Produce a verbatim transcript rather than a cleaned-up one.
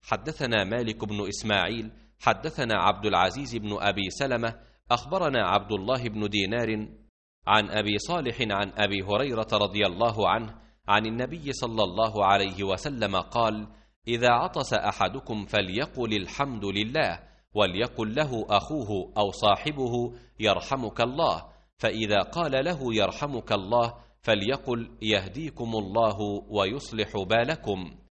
حدثنا مالك بن إسماعيل حدثنا عبد العزيز بن أبي سلمة أخبرنا عبد الله بن دينار عن أبي صالح عن أبي هريرة رضي الله عنه عن النبي صلى الله عليه وسلم قال: إذا عطس أحدكم فليقل الحمد لله، وليقل له أخوه أو صاحبه يرحمك الله، فإذا قال له يرحمك الله فليقل يهديكم الله ويصلح بالكم.